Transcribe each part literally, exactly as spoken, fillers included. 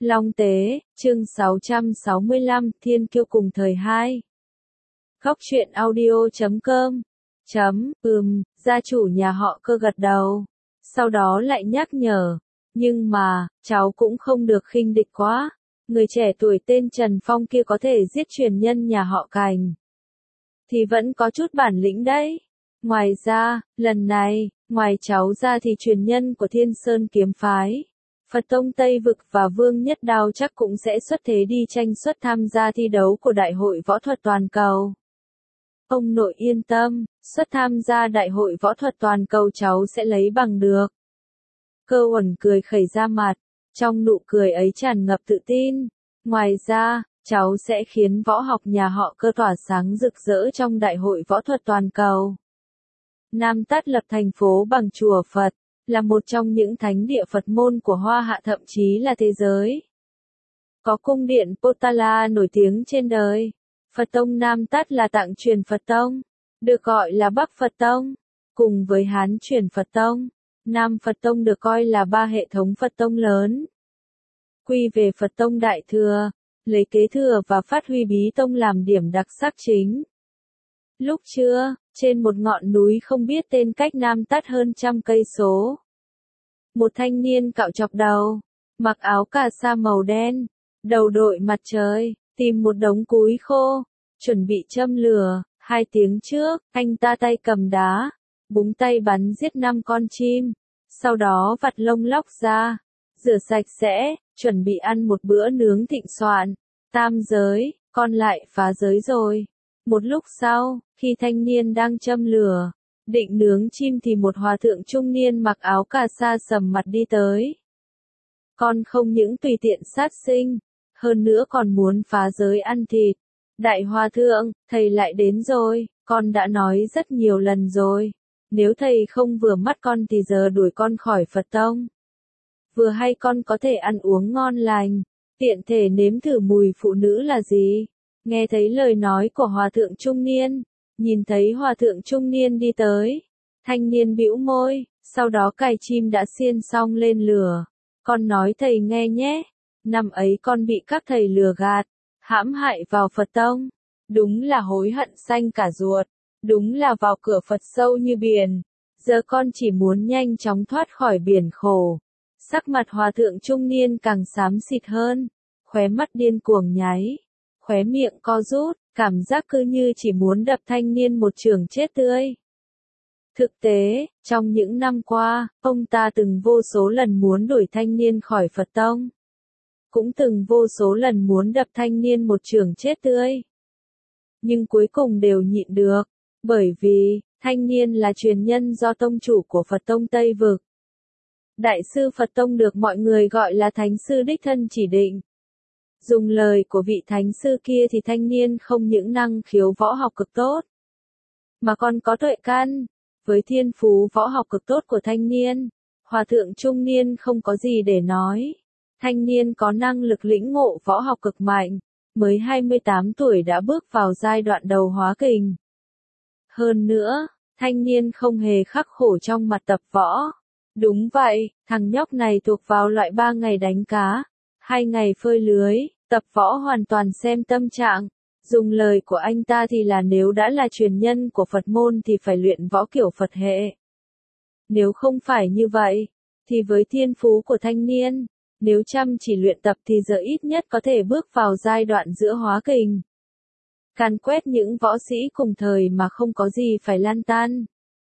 Long Tế, chương sáu trăm sáu mươi lăm, Thiên Kiêu cùng thời hai. Góc truyện audio chấm com. Chấm, ừm, gia chủ nhà họ Cơ gật đầu. Sau đó lại nhắc nhở. Nhưng mà, cháu cũng không được khinh địch quá. Người trẻ tuổi tên Trần Phong kia có thể giết truyền nhân nhà họ Cành. Thì vẫn có chút bản lĩnh đấy. Ngoài ra, lần này, ngoài cháu ra thì truyền nhân của Thiên Sơn Kiếm Phái, Phật Tông Tây Vực và Vương Nhất Đao chắc cũng sẽ xuất thế đi tranh xuất tham gia thi đấu của Đại hội Võ thuật Toàn cầu. Ông nội yên tâm, xuất tham gia Đại hội Võ thuật Toàn cầu cháu sẽ lấy bằng được. Cơ Uẩn cười khẩy ra mặt, trong nụ cười ấy tràn ngập tự tin. Ngoài ra, cháu sẽ khiến võ học nhà họ Cơ tỏa sáng rực rỡ trong Đại hội Võ thuật Toàn cầu. Nam Tát lập thành phố bằng chùa Phật, là một trong những thánh địa Phật môn của Hoa Hạ thậm chí là thế giới. Có cung điện Potala nổi tiếng trên đời. Phật Tông Nam Tát là tạng truyền Phật Tông, được gọi là Bắc Phật Tông, cùng với Hán truyền Phật Tông. Nam Phật Tông được coi là ba hệ thống Phật Tông lớn. Quy về Phật Tông Đại Thừa, lấy kế thừa và phát huy Bí Tông làm điểm đặc sắc chính. Lúc trưa, trên một ngọn núi không biết tên cách Nam Tát hơn trăm cây số, một thanh niên cạo chọc đầu, mặc áo cà sa màu đen, đầu đội mặt trời, tìm một đống cúi khô, chuẩn bị châm lửa. Hai tiếng trước, anh ta tay cầm đá, búng tay bắn giết năm con chim, sau đó vặt lông lóc ra, rửa sạch sẽ, chuẩn bị ăn một bữa nướng thịnh soạn. Tam giới, con lại phá giới rồi. Một lúc sau, khi thanh niên đang châm lửa, định nướng chim thì một hòa thượng trung niên mặc áo cà sa sầm mặt đi tới. Con không những tùy tiện sát sinh, hơn nữa còn muốn phá giới ăn thịt. Đại hòa thượng, thầy lại đến rồi, con đã nói rất nhiều lần rồi. Nếu thầy không vừa mắt con thì giờ đuổi con khỏi Phật Tông. Vừa hay con có thể ăn uống ngon lành, tiện thể nếm thử mùi phụ nữ là gì. Nghe thấy lời nói của hòa thượng trung niên, nhìn thấy hòa thượng trung niên đi tới, thanh niên bĩu môi, sau đó cài chim đã xiên xong lên lửa. Con nói thầy nghe nhé, năm ấy con bị các thầy lừa gạt, hãm hại vào Phật Tông, đúng là hối hận xanh cả ruột, đúng là vào cửa Phật sâu như biển, giờ con chỉ muốn nhanh chóng thoát khỏi biển khổ. Sắc mặt hòa thượng trung niên càng xám xịt hơn, khóe mắt điên cuồng nháy, khóe miệng co rút, cảm giác cứ như chỉ muốn đập thanh niên một chưởng chết tươi. Thực tế, trong những năm qua, ông ta từng vô số lần muốn đuổi thanh niên khỏi Phật Tông, cũng từng vô số lần muốn đập thanh niên một chưởng chết tươi. Nhưng cuối cùng đều nhịn được, bởi vì, thanh niên là truyền nhân do tông chủ của Phật Tông Tây Vực. Đại sư Phật Tông được mọi người gọi là thánh sư đích thân chỉ định. Dùng lời của vị thánh sư kia thì thanh niên không những năng khiếu võ học cực tốt, mà còn có tuệ căn. Với thiên phú võ học cực tốt của thanh niên, hòa thượng trung niên không có gì để nói. Thanh niên có năng lực lĩnh ngộ võ học cực mạnh, mới hai mươi tám tuổi đã bước vào giai đoạn đầu hóa kình. Hơn nữa, thanh niên không hề khắc khổ trong mặt tập võ. Đúng vậy, thằng nhóc này thuộc vào loại ba ngày đánh cá, hai ngày phơi lưới, tập võ hoàn toàn xem tâm trạng. Dùng lời của anh ta thì là nếu đã là truyền nhân của Phật môn thì phải luyện võ kiểu Phật hệ. Nếu không phải như vậy, thì với thiên phú của thanh niên, nếu chăm chỉ luyện tập thì giờ ít nhất có thể bước vào giai đoạn giữa hóa kình, càn quét những võ sĩ cùng thời mà không có gì phải lan tan.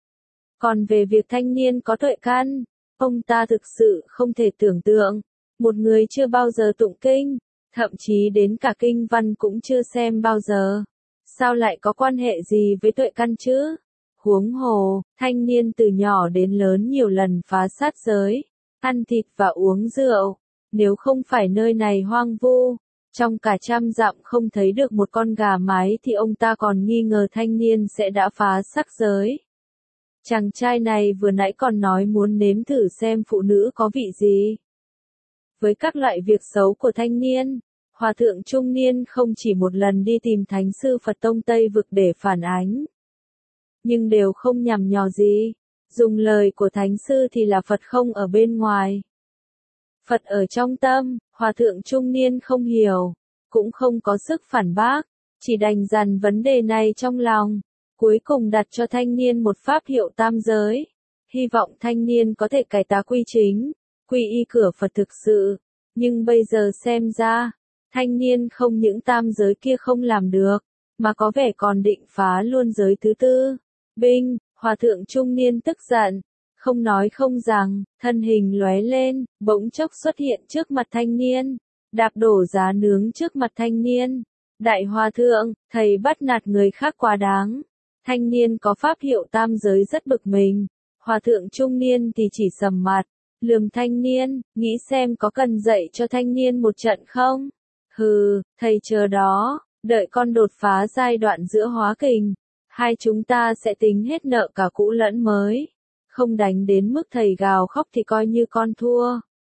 Còn về việc thanh niên có tuệ căn, ông ta thực sự không thể tưởng tượng, một người chưa bao giờ tụng kinh, thậm chí đến cả kinh văn cũng chưa xem bao giờ, sao lại có quan hệ gì với tuệ căn chứ? Huống hồ, thanh niên từ nhỏ đến lớn nhiều lần phá sát giới, ăn thịt và uống rượu, nếu không phải nơi này hoang vu, trong cả trăm dặm không thấy được một con gà mái thì ông ta còn nghi ngờ thanh niên sẽ đã phá sắc giới. Chàng trai này vừa nãy còn nói muốn nếm thử xem phụ nữ có vị gì. Với các loại việc xấu của thanh niên, hòa thượng trung niên không chỉ một lần đi tìm thánh sư Phật Tông Tây Vực để phản ánh, nhưng đều không nhằm nhò gì. Dùng lời của thánh sư thì là Phật không ở bên ngoài, Phật ở trong tâm, hòa thượng trung niên không hiểu, cũng không có sức phản bác, chỉ đành dằn vấn đề này trong lòng, cuối cùng đặt cho thanh niên một pháp hiệu tam giới, hy vọng thanh niên có thể cải tá quy chính, quy y cửa Phật thực sự, nhưng bây giờ xem ra, thanh niên không những tam giới kia không làm được, mà có vẻ còn định phá luôn giới thứ tư. Binh, hòa thượng trung niên tức giận, không nói không rằng, thân hình lóe lên, bỗng chốc xuất hiện trước mặt thanh niên, đạp đổ giá nướng trước mặt thanh niên. Đại hòa thượng, thầy bắt nạt người khác quá đáng. Thanh niên có pháp hiệu tam giới rất bực mình. Hòa thượng trung niên thì chỉ sầm mặt, lườm thanh niên, nghĩ xem có cần dạy cho thanh niên một trận không? Hừ, thầy chờ đó, đợi con đột phá giai đoạn giữa hóa kình. Hai chúng ta sẽ tính hết nợ cả cũ lẫn mới. Không đánh đến mức thầy gào khóc thì coi như con thua.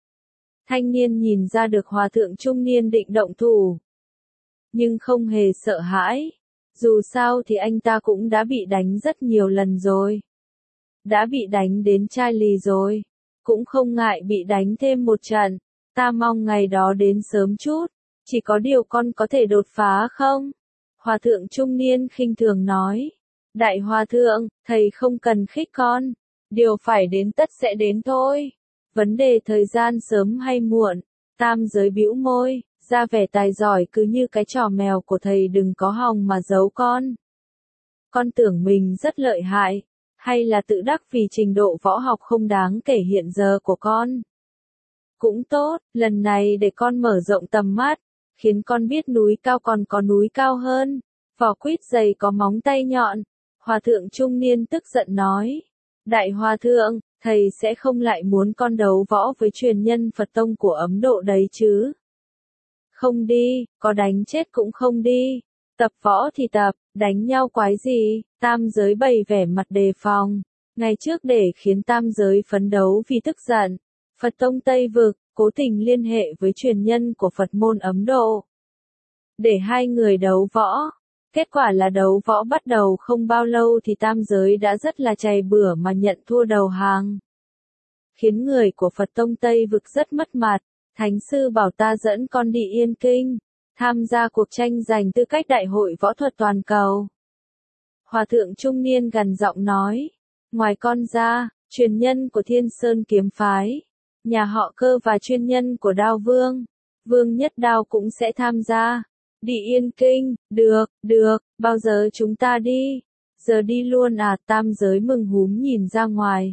Thanh niên nhìn ra được hòa thượng trung niên định động thủ. Nhưng không hề sợ hãi. Dù sao thì anh ta cũng đã bị đánh rất nhiều lần rồi. Đã bị đánh đến chai lì rồi. Cũng không ngại bị đánh thêm một trận. Ta mong ngày đó đến sớm chút. Chỉ có điều con có thể đột phá không? Hòa thượng trung niên khinh thường nói. Đại hòa thượng, thầy không cần khích con. Điều phải đến tất sẽ đến thôi. Vấn đề thời gian sớm hay muộn. Tam giới bĩu môi, ra vẻ tài giỏi cứ như cái trò mèo của thầy đừng có hòng mà giấu con. Con tưởng mình rất lợi hại, hay là tự đắc vì trình độ võ học không đáng kể hiện giờ của con. Cũng tốt, lần này để con mở rộng tầm mắt, khiến con biết núi cao còn có núi cao hơn, vỏ quýt dày có móng tay nhọn. Hòa thượng trung niên tức giận nói. Đại hòa thượng, thầy sẽ không lại muốn con đấu võ với truyền nhân Phật tông của Ấn Độ đấy chứ? Không đi, có đánh chết cũng không đi. Tập võ thì tập, đánh nhau quái gì? Tam giới bày vẻ mặt đề phòng. Ngày trước để khiến tam giới phấn đấu vì tức giận, Phật tông Tây Vực cố tình liên hệ với truyền nhân của Phật môn Ấn Độ. Để hai người đấu võ. Kết quả là đấu võ bắt đầu không bao lâu thì tam giới đã rất là chày bửa mà nhận thua đầu hàng. Khiến người của Phật tông Tây Vực rất mất mặt. Thánh sư bảo ta dẫn con đi Yên Kinh, tham gia cuộc tranh giành tư cách đại hội võ thuật toàn cầu. Hòa thượng trung niên gằn giọng nói. Ngoài con ra, truyền nhân của Thiên Sơn kiếm phái, nhà họ Cơ và chuyên nhân của Đao Vương, Vương Nhất Đao cũng sẽ tham gia. Đi Yên Kinh, được, được, bao giờ chúng ta đi? Giờ đi luôn à? Tam giới mừng húm nhìn ra ngoài.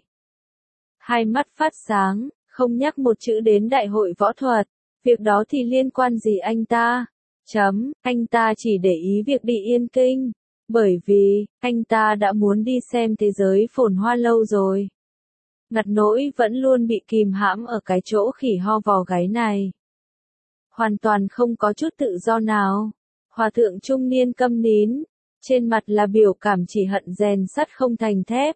Hai mắt phát sáng, không nhắc một chữ đến đại hội võ thuật. Việc đó thì liên quan gì anh ta? Chấm, anh ta chỉ để ý việc đi Yên Kinh. Bởi vì, anh ta đã muốn đi xem thế giới phồn hoa lâu rồi. Ngặt nỗi vẫn luôn bị kìm hãm ở cái chỗ khỉ ho vò gáy này. Hoàn toàn không có chút tự do nào. Hòa thượng trung niên câm nín, trên mặt là biểu cảm chỉ hận rèn sắt không thành thép.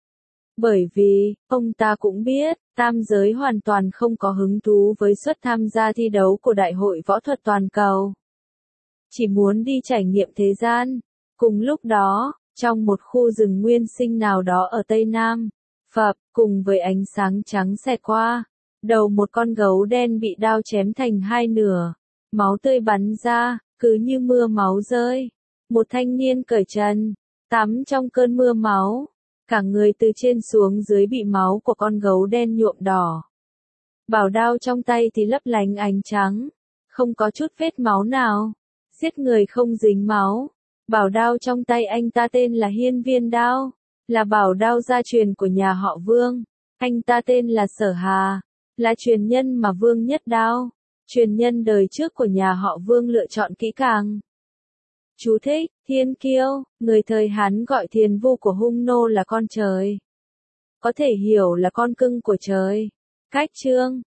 Bởi vì, ông ta cũng biết, tam giới hoàn toàn không có hứng thú với suất tham gia thi đấu của Đại hội Võ thuật Toàn cầu. Chỉ muốn đi trải nghiệm thế gian. Cùng lúc đó, trong một khu rừng nguyên sinh nào đó ở Tây Nam, phập, cùng với ánh sáng trắng xẹt qua, đầu một con gấu đen bị đao chém thành hai nửa, máu tươi bắn ra, cứ như mưa máu rơi. Một thanh niên cởi trần, tắm trong cơn mưa máu, cả người từ trên xuống dưới bị máu của con gấu đen nhuộm đỏ. Bảo đao trong tay thì lấp lánh ánh trắng, không có chút vết máu nào, giết người không dính máu. Bảo đao trong tay anh ta tên là Hiên Viên Đao, là bảo đao gia truyền của nhà họ Vương. Anh ta tên là Sở Hà, là truyền nhân mà Vương Nhất Đao, truyền nhân đời trước của nhà họ Vương lựa chọn kỹ càng. Chú thích, Thiên Kiêu, người thời Hán gọi Thiền Vu của Hung Nô là con trời. Có thể hiểu là con cưng của trời. Cách chương